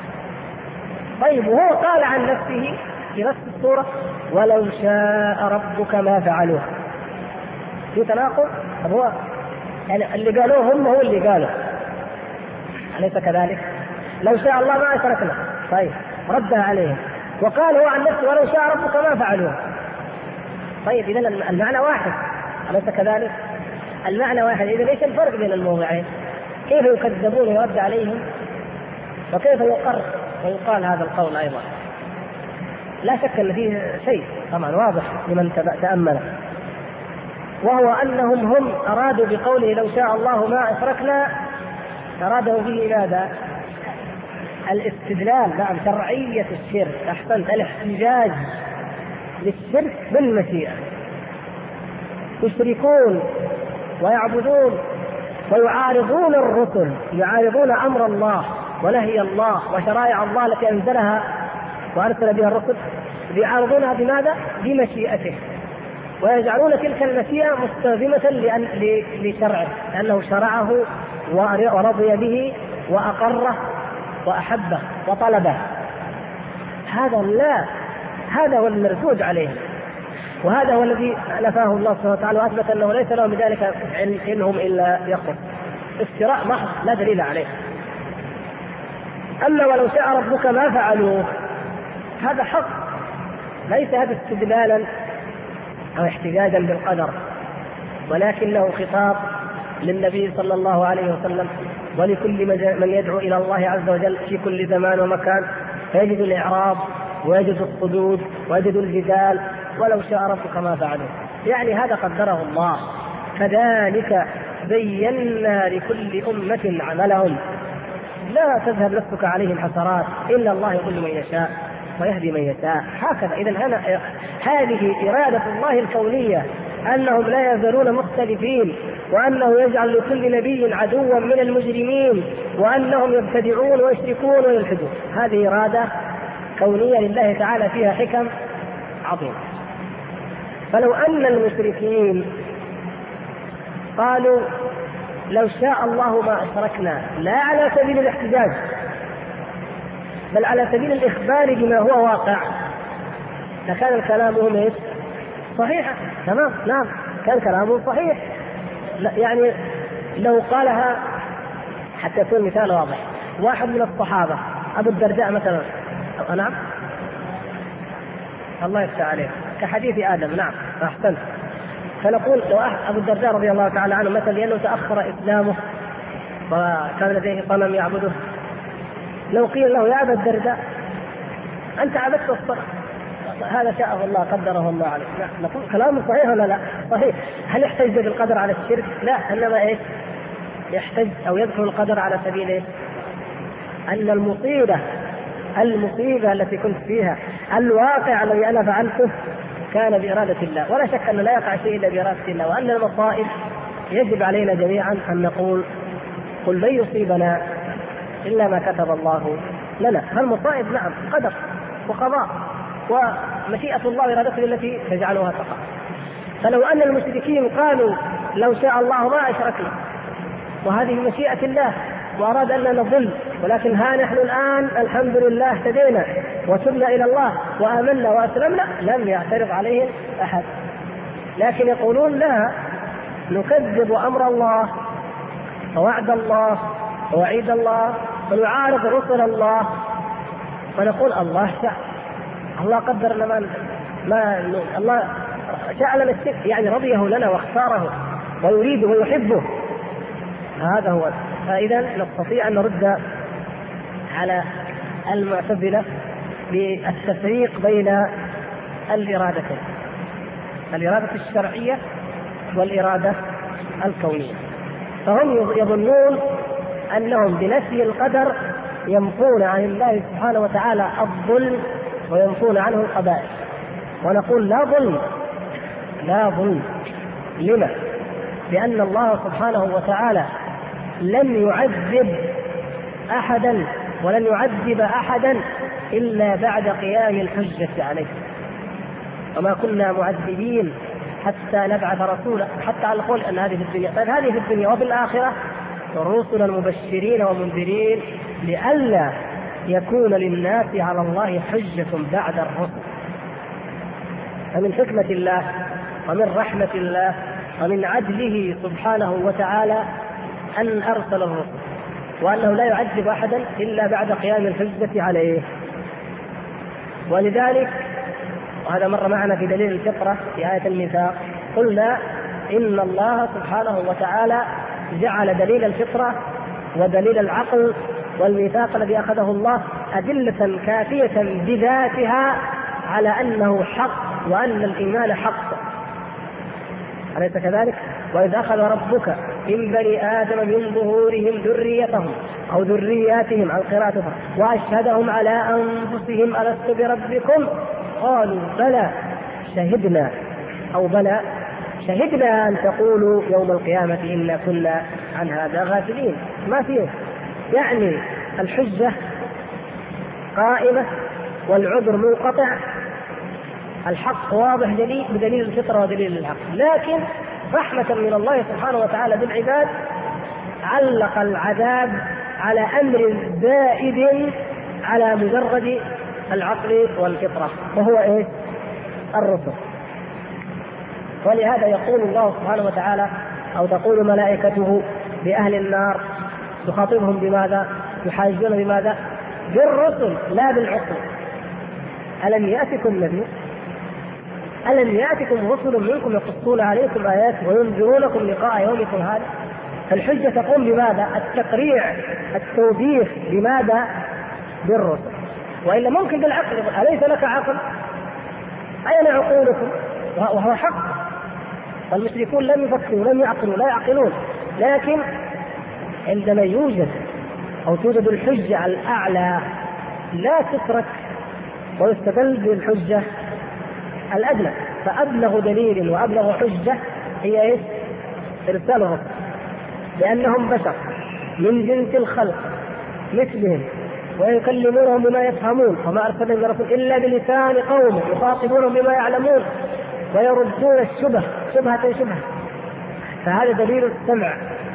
طيب، وهو قال عن نفسه في نفس السورة: ولو شاء ربك ما فعلوه. في تناقض. طب هو يعني اللي قالوه هم هو اللي قالوا، أليس كذلك؟ لو شاء الله ما أشركنا. طيب، ردها عليهم وقال هو عن نفسه: ولو شاء ربك ما فعلوه. طيب، إذن المعنى واحد، أليس كذلك؟ المعنى واحد. إذن إيش الفرق بين الموضعين؟ كيف يكذبون ويرد عليهم، وكيف يقر ويقال هذا القول أيضا؟ لا شك أن فيه شيء طبعا واضح لمن تأمله، وهو أنهم هم أرادوا بقوله لو شاء الله ما أشركنا، أرادوا به ماذا؟ الاستدلال، نعم، شرعية الشرك. أحسنت، الاحتجاج للشرك بالمشيئة. يشركون ويعبدون ويعارضون الرسل، يعارضون أمر الله ونهي الله وشرائع الله التي أنزلها وأرسل بها الرسل، يعارضونها بماذا؟ بمشيئته، ويجعلون تلك المشيئة مستلزمة لشرعه، لأنه شرعه ورضي به وأقره وأحبه وطلبه. هذا لا، هذا هو المردود عليه، وهذا هو الذي نفاه الله سبحانه وتعالى وأثبت أنه ليس لهم بذلك إنهم إلا يقول افتراء محض لا دليل عليه. أما ولو شاء ربك ما فعلوه، هذا حق، ليس هذا استدلالا أو احتجاجا بالقدر، ولكنه خطاب للنبي صلى الله عليه وسلم ولكل من يدعو إلى الله عز وجل في كل زمان ومكان، فيجد الإعراض ويجد الصدود ويجد الجدال: ولو شاء ربك ما فعلوه. يعني هذا قدره الله، كذلك بينا لكل أمة عملهم لا تذهب نفسك عليهم حسرات، إن الله يضل من يشاء ويهدي من يشاء. هكذا. إذن هذه إرادة الله الكونية، أنهم لا يزالون مختلفين، وأنه يجعل لكل نبي عدوا من المجرمين، وأنهم يبتدعون ويشركون ويلحدون. هذه إرادة كونية لله تعالى فيها حكم عظيمة. فلو أن المشركين قالوا لو شاء الله ما أشركنا، لا على سبيل الاحتجاج بل على سبيل الإخبار بما هو واقع، لكان كلامهم صحيحا. تمام، نعم، كان كلامه صحيح. يعني لو قالها، حتى يكون مثال واضح، واحد من الصحابة أبو الدرداء مثلا، نعم، الله يفتح عليك كحديث آدم. نعم أحسنت. فنقول لو أبو الدرداء رضي الله تعالى عنه مثلا لأنه تأخر إسلامه وكان لديه صنم يعبده، لو قيل له يا أبا الدرداء أنت عبدت الصنم هذا شاءه الله قدره الله عليه، نقول كلامه صحيح ولا لا؟ صحيح. هل يحتج بالقدر على الشرك؟ لا، إنما إيه يحتج أو يذكر القدر على سبيل إيه؟ أن المصيبة التي كنت فيها، الواقع الذي أنا فعلته كان بإرادة الله، ولا شك أن لا يقع شيء إلا بإرادة الله، وأن المصائب يجب علينا جميعا أن نقول قل لن يصيبنا إلا ما كتب الله لنا. فالمصائب نعم قدر وقضاء ومشيئة الله وإرادته التي تجعلها تقع. فلو أن المشركين قالوا لو شاء الله ما أشركنا وهذه مشيئة الله وأراد أن نضل، ولكن ها نحن الآن الحمد لله اهتدينا وتبنا إلى الله وآمنا وأسلمنا، لم يعترض عليهم أحد. لكن يقولون لا، نكذب أمر الله ووعد الله ووعيد الله ونعارض رسل الله ونقول الله شاء، الله قدر لنا ما الله شاء لنا الشرك، يعني رضيه لنا واختاره ويريده ويحبه. هذا هو. فإذا نستطيع أن نرد على المعتزلة بالتفريق بين الإرادتين، الإرادة الشرعية والإرادة الكونية. فهم يظنون أنهم بنفي القدر ينفون عن الله سبحانه وتعالى الظلم وينفون عنه القبائح، ونقول لا ظلم، لا ظلم. لما؟ لأن الله سبحانه وتعالى لن يعذب أحدا ولن يعذب أحدا إلا بعد قيام الحجة عليه، وما كنا معذبين حتى نبعث رسولا، حتى على القول أن هذه في الدنيا. طيب هذه في الدنيا وفي الآخرة رسلا مبشرين ومنذرين لئلا يكون للناس على الله حجة بعد الرسل. فمن حكمة الله ومن رحمة الله ومن عدله سبحانه وتعالى أن أرسل الرسل، وأنه لا يعذب أحدا إلا بعد قيام الحجة عليه. ولذلك وهذا مر معنا في دليل الفطرة في آية الميثاق، قلنا إن الله سبحانه وتعالى جعل دليل الفطرة ودليل العقل والميثاق الذي أخذه الله أدلة كافية بذاتها على أنه حق وأن الإيمان حق، أليس كذلك؟ وإذ أخذ ربك من بني آدم من ظهورهم ذريتهم أو ذرياتهم عن قراءتها وأشهدهم على أنفسهم ألست بربكم قالوا بلى شهدنا أو بلى شهدنا أن تقولوا يوم القيامة إنا كنا عن هذا غافلين. ما فيه، يعني الحجة قائمة والعذر منقطع، الحق واضح بدليل الفطرة ودليل العقل. لكن رحمة من الله سبحانه وتعالى بالعباد علق العذاب على أمر زائد على مجرد العقل والفطرة، وهو إيه؟ الرسل. ولهذا يقول الله سبحانه وتعالى أو تقول ملائكته بأهل النار تخاطبهم بماذا؟ يحاجون بماذا؟ بالرسل لا بالعقل. ألم يأتكم نذير؟ ألم يأتكم رسل منكم يقصون عليكم آيات وينذرونكم لقاء يومكم هذا؟ الحجة تقوم بماذا؟ التقريع، التوبيخ. بماذا؟ بالرسل. وإلا ممكن بالعقل، أليس لك عقل؟ أين عقولكم؟ وهو حق، والمشركون لم يفكروا لم يعقلوا لا يعقلون. لكن عندما يوجد أو توجد الحجة الأعلى لا تترك ويستدل بالحجة الأدنى. فأبلغ دليل وأبلغ حجة هي إيه؟ إرسال الرسل، لأنهم بشر من جنس الخلق مثلهم ويكلمونهم بما يفهمون، وما أرسلنا من رسول إلا بلسان قومه يخاطبونهم بما يعلمون ويردون الشبه شبهة. فهذا دليل السمع،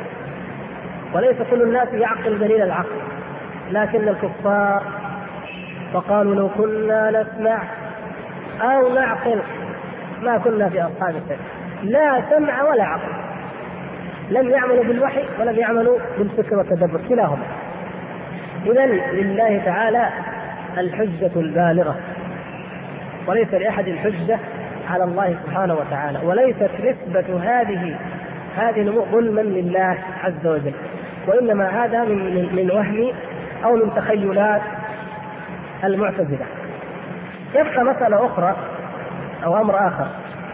وليس كل الناس يعقل دليل العقل، لكن الكفار فقالوا لو كنا نسمع أو نعقل ما كنا في أصحاب السعير. لا سمع ولا عقل، لم يعملوا بالوحي ولم يعملوا بالفكر والتدبر كلاهما. إذن لله تعالى الحجة البالغة وليس لأحد حجة على الله سبحانه وتعالى، وليست نسبة هذه الأمور ظلما لله عز وجل، وإنما هذا من وهم أو من تخيلات المعتزلة. يبقى مسألة أخرى أو أمر آخر،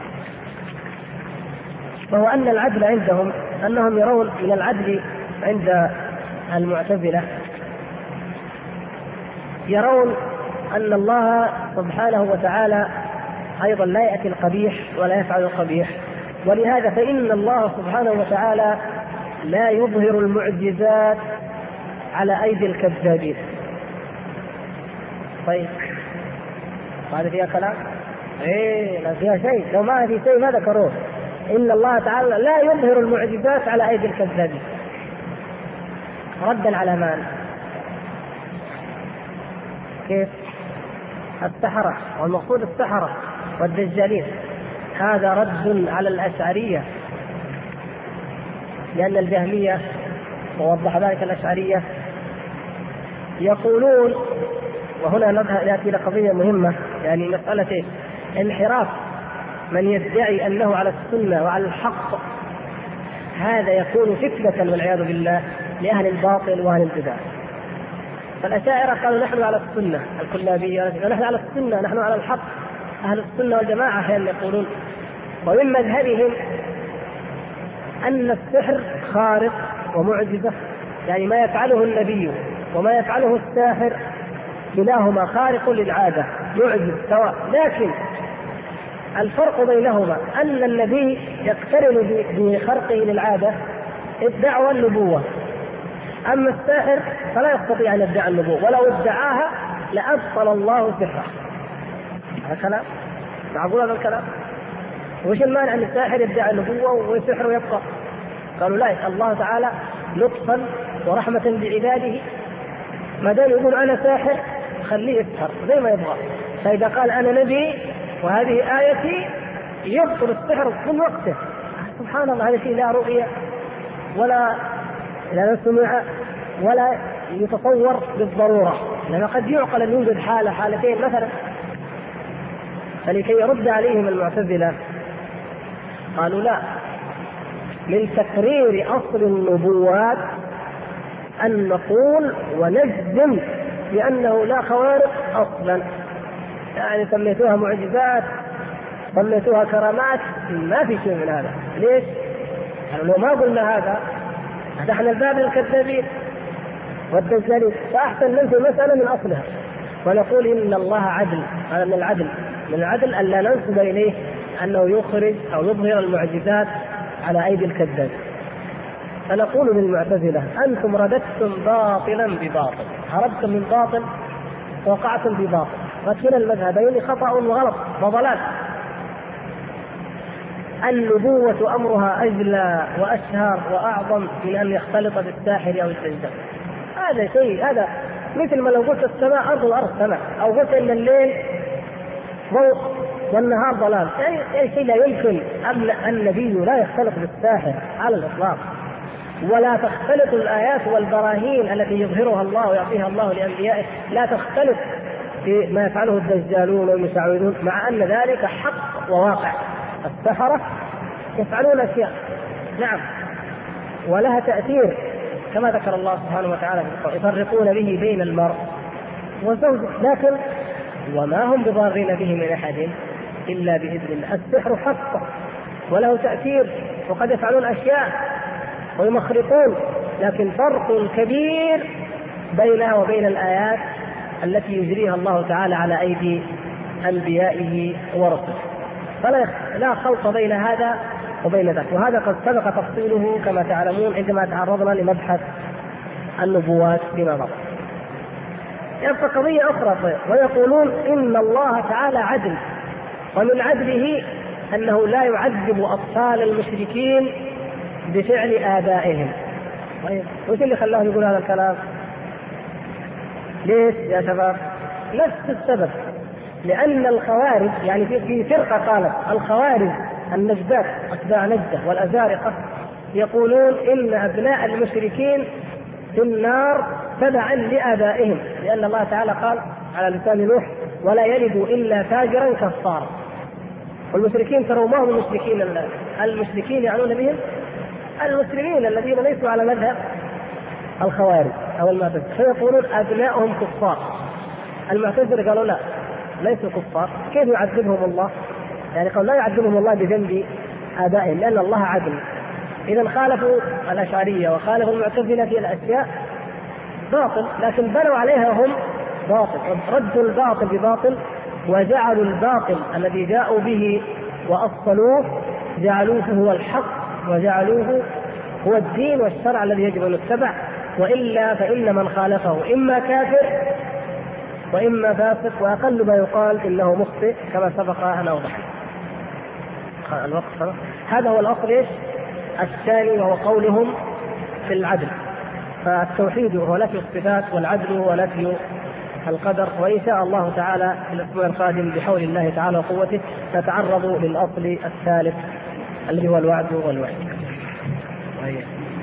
وهو أن العدل عندهم، أنهم يرون من العدل عند المعتزلة، يرون أن الله سبحانه وتعالى أيضا لا يأتي القبيح ولا يفعل القبيح، ولهذا فإن الله سبحانه وتعالى لا يظهر المعجزات على أيدي الكذابين. طيب هذا فيها كلام؟ لا فيها شيء، لو ما في شيء ما ذكروه. إن الله تعالى لا يظهر المعجزات على أيدي الكذابين، ردا على من؟ كيف؟ السحرة، والمقصود السحرة والدجالين. هذا رد على الأشعرية، لأن الجهمية ووضح ذلك الأشعرية يقولون، وهنا نأتي إلى قضية مهمة، يعني مسألة انحراف من يدعي أنه على السنة وعلى الحق، هذا يكون فتنة والعياذ بالله لأهل الباطل وأهل البدع. فالأشاعرة قالوا نحن على السنة، الكلابية نحن على السنة، نحن على الحق، أهل السنة والجماعة أحيانا يقولون. ومن مذهبهم أن السحر خارق ومعجزة، يعني ما يفعله النبي وما يفعله الساحر كلاهما خارق للعادة، معجز سواء، لكن الفرق بينهما أن النبي يقترن بخرقه للعادة ادعوى النبوة، أما الساحر فلا يستطيع أن يدعي النبوة، ولو ادعاها لأبطل الله سحره. هذا كلام معقول؟ هذا الكلام وش المانع أن الساحر يدعي النبوة وسحره يبقى؟ قالوا لا، الله تعالى لطفا ورحمة بعباده ما دام يقول أنا ساحر خليه يسحر زي ما يبغى، فإذا قال أنا نبي وهذه آيتي يبطل السحر في وقته. سبحان الله، هذا شيء لا رؤية ولا سمع ولا يتصور بالضرورة، لأنه قد يعقل أن يوجد حالتين مثلا. فلكي يرد عليهم المعتزلة قالوا لا، من تكرير أصل النبوات أن نقول ونجزم بأنه لا خوارق أصلا، يعني سميتوها معجزات سميتوها كرامات، ما في شيء من هذا. ليش؟ لو ما قلنا هذا فتحنا الباب للكذابين والدجالين، فأحسن ننفي المسألة من أصلها ونقول إن الله عدل. هذا من العدل أن لا ننسب إليه أنه يخرج أو يظهر المعجزات على أيدي الكذاب. فنقول للمعتزلة أنتم رددتم باطلا بباطل، هربتم من باطل وقعتم بباطل، وكلا المذهبين خطأ وغلط وضلال. النبوة أمرها أجلى وأشهر وأعظم من أن يختلط بالساحر أو الدجال. هذا شيء، هذا مثل ما لو قلت السماء أرض والأرض سماء، أو قلت إن الليل ضوء والنهار ضلال، يعني شيء لا يمكن. النبي لا يختلط بالساحر على الإطلاق، ولا تختلط الآيات والبراهين التي يظهرها الله ويعطيها الله لأنبيائه، لا تختلط في ما يفعله الدجالون والمشعوذون، مع أن ذلك حق وواقع. السحرة يفعلون أشياء نعم ولها تأثير كما ذكر الله سبحانه وتعالى يفرقون به بين المرء وزوجه، لكن وما هم بضارين به من أحد إلا بإذن الله. السحر حق وله تأثير وقد يفعلون أشياء ويمخرقون، لكن فرق كبير بينها وبين الآيات التي يجريها الله تعالى على أيدي أنبيائه ورسله، فلا خلط بين هذا وبين ذاك. وهذا قد سبق تفصيله كما تعلمون عندما تعرضنا لمبحث النبوات فيما مضى. يبقى قضية أخرى، ويقولون إن الله تعالى عدل، ومن عدله أنه لا يعذب أطفال المشركين بفعل آبائهم. وش اللي خلاهم يقول هذا الكلام؟ ليش يا شباب؟ نفس السبب، لأن الخوارج يعني في فرقة قالت الخوارج النجدات أتباع نجدة والأزارقة يقولون إن أبناء المشركين في النار تبعا لآبائهم، لأن الله تعالى قال على لسان نوح ولا يلد إلا فاجرا كفارا. والمشركين تروا ما هم المشركين يعنون بهم المسلمين الذين ليسوا على مذهب الخوارج أو المعتزلة، فيقولون أبناؤهم كفار. المعتزلة قالوا لا، ليسوا كفار، كيف يعذبهم الله؟ يعني قالوا لا يعذبهم الله بذنب آبائهم لأن الله عدل. إذا خالفوا الأشعرية وخالفوا المعتزلة في الأشياء باطل، لكن بنوا عليها هم باطل، ردوا الباطل بباطل وجعلوا الباطل الذي جاءوا به وأصلوه جعلوه هو الحق وجعلوه هو الدين والشرع الذي يجب أن يتبع، وإلا فإن من خالفه إما كافر وإما فاسق، وأقل ما يقال إنه مخطئ كما سبق أن أوضح. الوقت هذا هو الأصل الثاني، وهو قولهم في العدل. فالتوحيد هو نفي الصفات، والعدل هو نفي القدر. وإن شاء الله تعالى في الأسبوع القادم بحول الله تعالى وقوته نتعرض للأصل الثالث الذي هو الوعد والوعيد.